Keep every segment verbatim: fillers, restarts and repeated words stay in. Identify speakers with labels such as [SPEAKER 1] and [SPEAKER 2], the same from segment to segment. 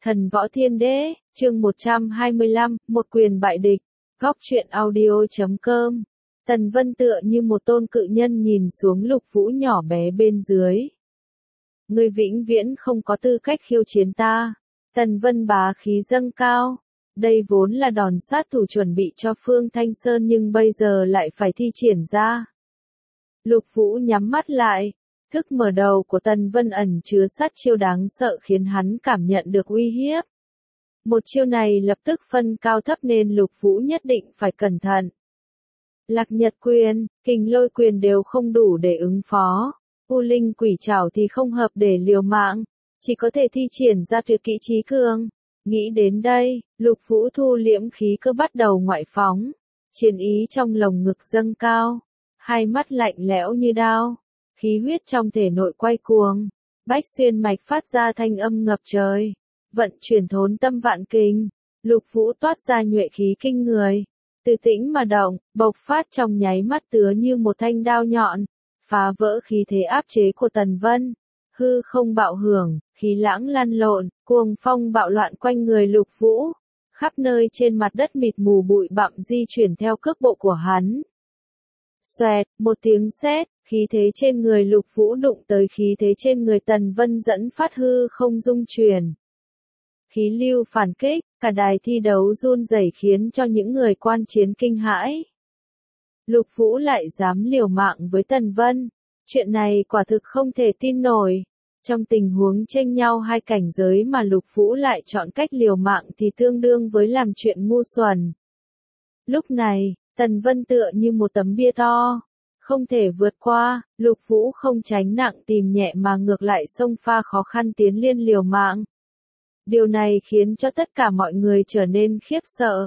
[SPEAKER 1] Thần Võ Thiên Đế, chương một trăm hai mươi lăm, một quyền bại địch, góc truyện audio chấm com. Tần Vân tựa như một tôn cự nhân nhìn xuống Lục Vũ nhỏ bé bên dưới. Ngươi vĩnh viễn không có tư cách khiêu chiến ta. Tần Vân bá khí dâng cao. Đây vốn là đòn sát thủ chuẩn bị cho Phương Thanh Sơn nhưng bây giờ lại phải thi triển ra. Lục Vũ nhắm mắt lại. Thức mở đầu của Tần Vân ẩn chứa sát chiêu đáng sợ khiến hắn cảm nhận được uy hiếp. Một chiêu này lập tức phân cao thấp nên Lục Vũ nhất định phải cẩn thận. Lạc Nhật quyền, Kình Lôi quyền đều không đủ để ứng phó. U Linh Quỷ Trảo thì không hợp để liều mạng, chỉ có thể thi triển ra tuyệt kỹ trí cường. Nghĩ đến đây, Lục Vũ thu liễm khí cơ bắt đầu ngoại phóng. Chiến ý trong lồng ngực dâng cao, hai mắt lạnh lẽo như đao. Khí huyết trong thể nội quay cuồng, bách xuyên mạch phát ra thanh âm ngập trời, vận chuyển thốn tâm vạn kinh, Lục Vũ toát ra nhuệ khí kinh người, từ tĩnh mà động, bộc phát trong nháy mắt tứa như một thanh đao nhọn, phá vỡ khí thế áp chế của Tần Vân, hư không bạo hưởng, khí lãng lăn lộn, cuồng phong bạo loạn quanh người Lục Vũ, khắp nơi trên mặt đất mịt mù bụi bặm di chuyển theo cước bộ của hắn. Xoẹt, một tiếng sét, khí thế trên người Lục Vũ đụng tới khí thế trên người Tần Vân dẫn phát hư không dung chuyển. Khí lưu phản kích, cả đài thi đấu run rẩy khiến cho những người quan chiến kinh hãi. Lục Vũ lại dám liều mạng với Tần Vân, chuyện này quả thực không thể tin nổi. Trong tình huống chênh nhau hai cảnh giới mà Lục Vũ lại chọn cách liều mạng thì tương đương với làm chuyện ngu xuẩn. Lúc này, Tần Vân tựa như một tấm bia to, không thể vượt qua, Lục Vũ không tránh nặng tìm nhẹ mà ngược lại xông pha khó khăn tiến liên liều mạng. Điều này khiến cho tất cả mọi người trở nên khiếp sợ.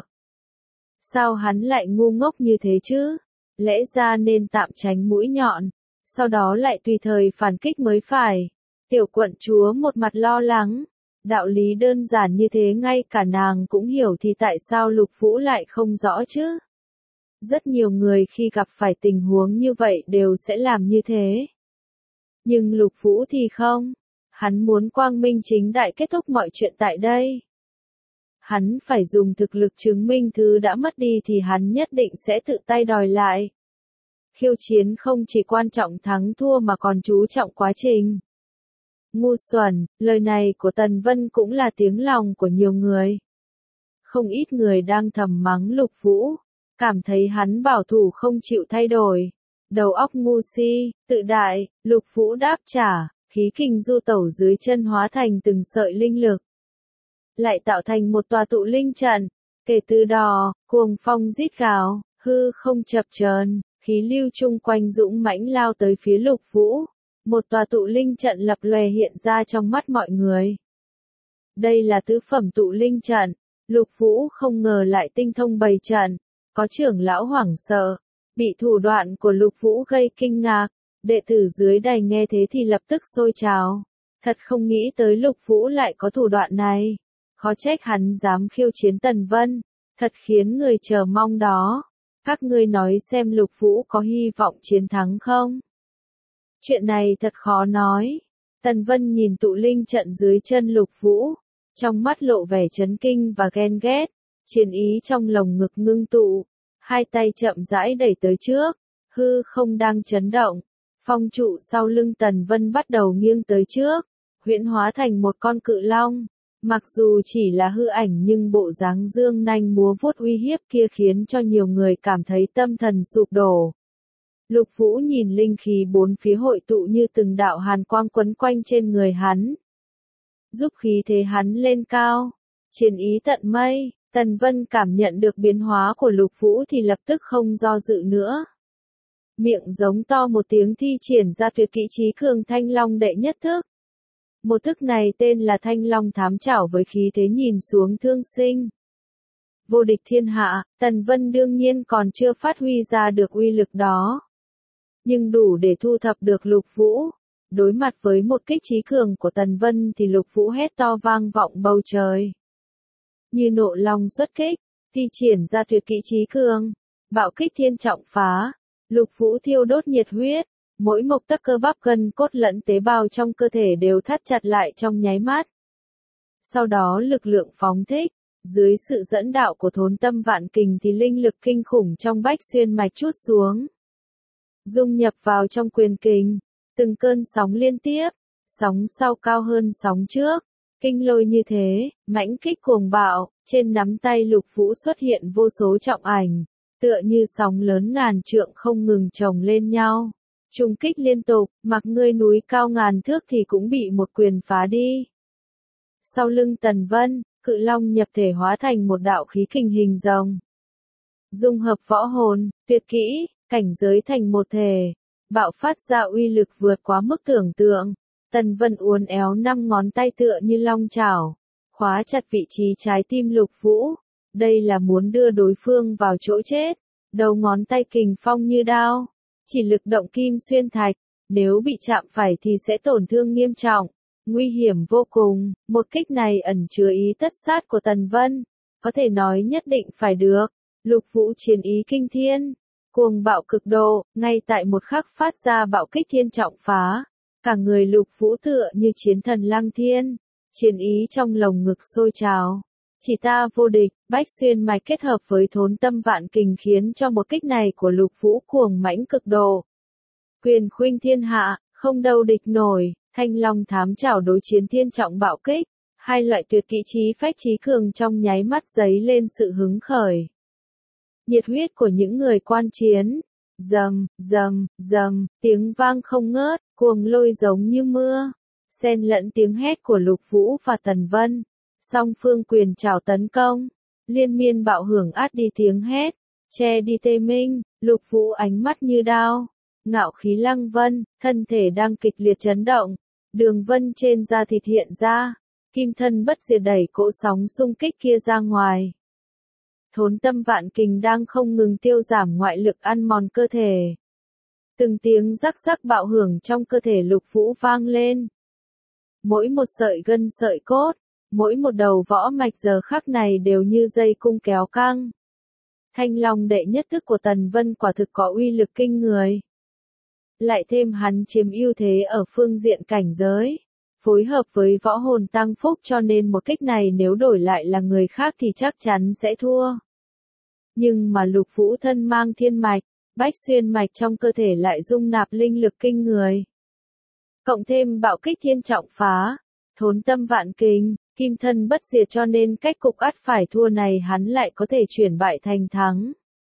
[SPEAKER 1] Sao hắn lại ngu ngốc như thế chứ? Lẽ ra nên tạm tránh mũi nhọn, sau đó lại tùy thời phản kích mới phải. Tiểu quận chúa một mặt lo lắng. Đạo lý đơn giản như thế ngay cả nàng cũng hiểu thì tại sao Lục Vũ lại không rõ chứ? Rất nhiều người khi gặp phải tình huống như vậy đều sẽ làm như thế. Nhưng Lục Vũ thì không. Hắn muốn quang minh chính đại kết thúc mọi chuyện tại đây. Hắn phải dùng thực lực chứng minh thứ đã mất đi thì hắn nhất định sẽ tự tay đòi lại. Khiêu chiến không chỉ quan trọng thắng thua mà còn chú trọng quá trình. Ngu xuẩn, lời này của Tần Vân cũng là tiếng lòng của nhiều người. Không ít người đang thầm mắng Lục Vũ. Cảm thấy hắn bảo thủ không chịu thay đổi. Đầu óc ngu si, tự đại, Lục Vũ đáp trả, khí kình du tẩu dưới chân hóa thành từng sợi linh lực. Lại tạo thành một tòa tụ linh trận. Kể từ đó, cuồng phong rít gào, hư không chập chờn, khí lưu chung quanh dũng mãnh lao tới phía Lục Vũ. Một tòa tụ linh trận lập lòe hiện ra trong mắt mọi người. Đây là tứ phẩm tụ linh trận. Lục Vũ không ngờ lại tinh thông bày trận. Có trưởng lão hoảng sợ, bị thủ đoạn của Lục Vũ gây kinh ngạc, đệ tử dưới đài nghe thế thì lập tức sôi trào. Thật không nghĩ tới Lục Vũ lại có thủ đoạn này. Khó trách hắn dám khiêu chiến Tần Vân, thật khiến người chờ mong đó. Các ngươi nói xem Lục Vũ có hy vọng chiến thắng không? Chuyện này thật khó nói. Tần Vân nhìn tụ linh trận dưới chân Lục Vũ, trong mắt lộ vẻ chấn kinh và ghen ghét. Chiến ý trong lồng ngực ngưng tụ, hai tay chậm rãi đẩy tới trước, hư không đang chấn động, phong trụ sau lưng Tần Vân bắt đầu nghiêng tới trước, huyễn hóa thành một con cự long, mặc dù chỉ là hư ảnh nhưng bộ dáng dương nanh múa vuốt uy hiếp kia khiến cho nhiều người cảm thấy tâm thần sụp đổ. Lục Vũ nhìn linh khí bốn phía hội tụ như từng đạo hàn quang quấn quanh trên người hắn, giúp khí thế hắn lên cao, chiến ý tận mây. Tần Vân cảm nhận được biến hóa của Lục Vũ thì lập tức không do dự nữa. Miệng giống to một tiếng thi triển ra tuyệt kỹ trí cường Thanh Long đệ nhất thức. Một thức này tên là Thanh Long thám chảo với khí thế nhìn xuống thương sinh. Vô địch thiên hạ, Tần Vân đương nhiên còn chưa phát huy ra được uy lực đó. Nhưng đủ để thu thập được Lục Vũ. Đối mặt với một kích trí cường của Tần Vân thì Lục Vũ hét to vang vọng bầu trời. Như nộ long xuất kích, thi triển ra tuyệt kỹ trí cường, bạo kích thiên trọng phá, Lục Vũ thiêu đốt nhiệt huyết, mỗi một tấc cơ bắp gân cốt lẫn tế bào trong cơ thể đều thắt chặt lại trong nháy mắt. Sau đó lực lượng phóng thích, dưới sự dẫn đạo của thốn tâm vạn kình thì linh lực kinh khủng trong bách xuyên mạch trút xuống. Dung nhập vào trong quyền kình, từng cơn sóng liên tiếp, sóng sau cao hơn sóng trước, kinh lôi như thế, mãnh kích cuồng bạo, trên nắm tay Lục Vũ xuất hiện vô số trọng ảnh, tựa như sóng lớn ngàn trượng không ngừng chồng lên nhau. Trung kích liên tục, mặc ngươi núi cao ngàn thước thì cũng bị một quyền phá đi. Sau lưng Tần Vân, cự long nhập thể hóa thành một đạo khí kình hình rồng. Dung hợp võ hồn, tuyệt kỹ, cảnh giới thành một thể, bạo phát ra uy lực vượt quá mức tưởng tượng. Tần Vân uốn éo năm ngón tay tựa như long chảo, khóa chặt vị trí trái tim Lục Vũ. Đây là muốn đưa đối phương vào chỗ chết. Đầu ngón tay kình phong như đao, chỉ lực động kim xuyên thạch, nếu bị chạm phải thì sẽ tổn thương nghiêm trọng, nguy hiểm vô cùng. Một kích này ẩn chứa ý tất sát của Tần Vân, có thể nói nhất định phải được. Lục Vũ chiến ý kinh thiên, cuồng bạo cực độ, ngay tại một khắc phát ra bạo kích thiên trọng phá. Cả người Lục Vũ tựa như chiến thần lăng thiên, chiến ý trong lồng ngực sôi trào. Chỉ ta vô địch, bách xuyên mạch kết hợp với thốn tâm vạn kình khiến cho một kích này của Lục Vũ cuồng mãnh cực độ. Quyền khuynh thiên hạ, không đâu địch nổi, thanh long thám chảo đối chiến thiên trọng bạo kích. Hai loại tuyệt kỹ trí phách trí cường trong nháy mắt giấy lên sự hứng khởi. Nhiệt huyết của những người quan chiến. Rầm, rầm, rầm, tiếng vang không ngớt, cuồng lôi giống như mưa. Xen lẫn tiếng hét của Lục Vũ và Tần Vân. Song phương quyền trảo tấn công, liên miên bạo hưởng át đi tiếng hét, che đi tê minh. Lục Vũ ánh mắt như đao, ngạo khí lăng vân, thân thể đang kịch liệt chấn động, đường vân trên da thịt hiện ra, kim thân bất diệt đẩy cỗ sóng xung kích kia ra ngoài. Thốn tâm vạn kình đang không ngừng tiêu giảm ngoại lực ăn mòn cơ thể. Từng tiếng rắc rắc bạo hưởng trong cơ thể Lục Vũ vang lên. Mỗi một sợi gân sợi cốt, mỗi một đầu võ mạch giờ khắc này đều như dây cung kéo căng. Thanh long đệ nhất thức của Tần Vân quả thực có uy lực kinh người. Lại thêm hắn chiếm ưu thế ở phương diện cảnh giới, phối hợp với võ hồn tăng phúc cho nên một kích này nếu đổi lại là người khác thì chắc chắn sẽ thua. Nhưng mà Lục Vũ thân mang thiên mạch, bách xuyên mạch trong cơ thể lại dung nạp linh lực kinh người. Cộng thêm bạo kích thiên trọng phá, thốn tâm vạn kình, kim thân bất diệt cho nên cách cục ắt phải thua này hắn lại có thể chuyển bại thành thắng.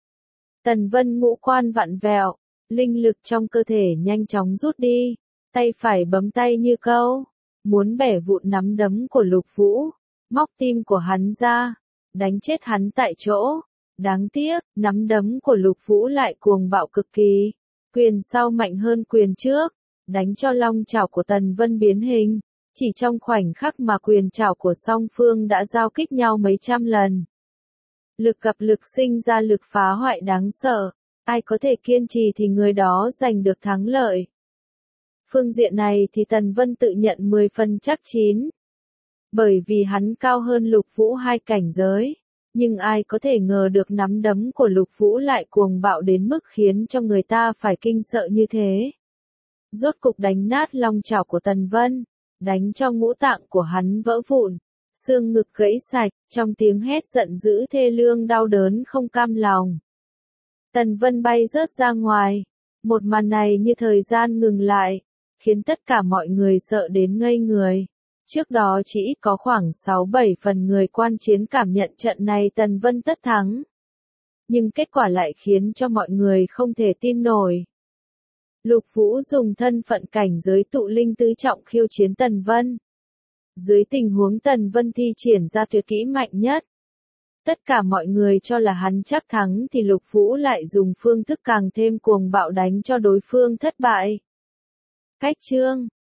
[SPEAKER 1] Tần Vân ngũ quan vặn vẹo, linh lực trong cơ thể nhanh chóng rút đi, tay phải bấm tay như câu, muốn bẻ vụn nắm đấm của Lục Vũ, móc tim của hắn ra, đánh chết hắn tại chỗ. Đáng tiếc, nắm đấm của Lục Vũ lại cuồng bạo cực kỳ, quyền sau mạnh hơn quyền trước, đánh cho long chảo của Tần Vân biến hình. Chỉ trong khoảnh khắc mà quyền trảo của song phương đã giao kích nhau mấy trăm lần. Lực gặp lực sinh ra lực phá hoại đáng sợ, ai có thể kiên trì thì người đó giành được thắng lợi. Phương diện này thì Tần Vân tự nhận mười phần chắc chín. Bởi vì hắn cao hơn Lục Vũ hai cảnh giới, nhưng ai có thể ngờ được nắm đấm của Lục Vũ lại cuồng bạo đến mức khiến cho người ta phải kinh sợ như thế. Rốt cục đánh nát long chảo của Tần Vân, đánh cho ngũ tạng của hắn vỡ vụn, xương ngực gãy sạch, trong tiếng hét giận dữ thê lương đau đớn không cam lòng. Tần Vân bay rớt ra ngoài, một màn này như thời gian ngừng lại, khiến tất cả mọi người sợ đến ngây người. Trước đó chỉ ít có khoảng sáu bảy phần người quan chiến cảm nhận trận này Tần Vân tất thắng. Nhưng kết quả lại khiến cho mọi người không thể tin nổi. Lục Vũ dùng thân phận cảnh giới tụ linh tứ trọng khiêu chiến Tần Vân. Dưới tình huống Tần Vân thi triển ra tuyệt kỹ mạnh nhất, tất cả mọi người cho là hắn chắc thắng thì Lục Vũ lại dùng phương thức càng thêm cuồng bạo đánh cho đối phương thất bại. Cách chương